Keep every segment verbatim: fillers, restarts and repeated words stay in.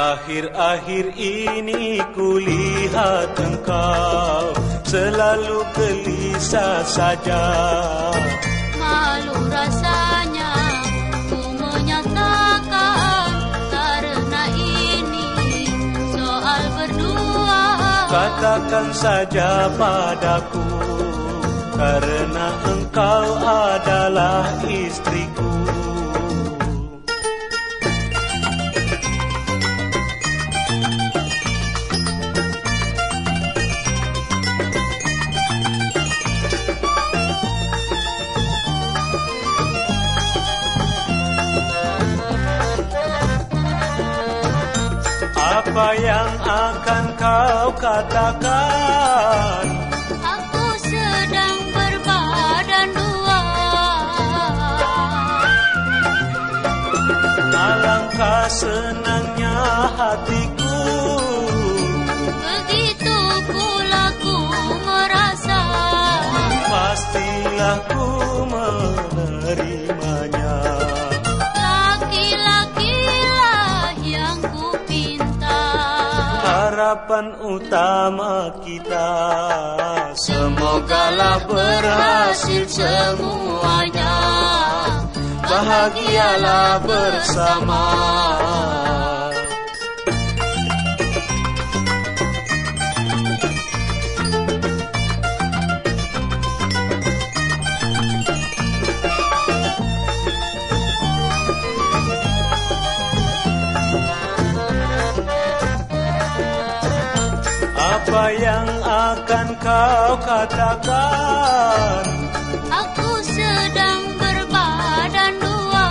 Akhir-akhir ini kulihat engkau selalu gelisah saja. Malu rasanya ku menyatakan, karena ini soal berdua. Katakan saja padaku, karena engkau adalah istriku. Apa yang akan kau katakan? Aku sedang berbadan dua. Alangkah senangnya hatiku, begitu pula ku merasa. pastilah ku menerimanya. Laki-lakilah yang ku pinta, Harapan utama kita, semogalah berhasil semuanya. Bahagialah bersama. Apa yang akan kau katakan? aku sedang berbadan dua.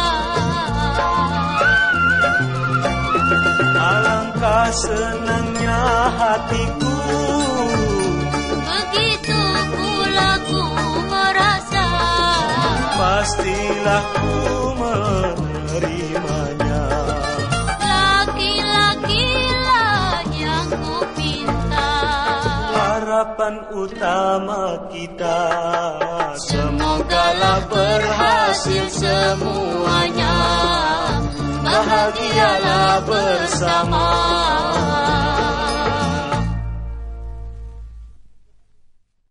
Alangkah senangnya hatiku, Begitu pula ku merasa. pastilah ku menerimanya. Laki-lakilah yang ku pinta, Harapan utama kita, semogalah berhasil semuanya. Bahagialah bersama.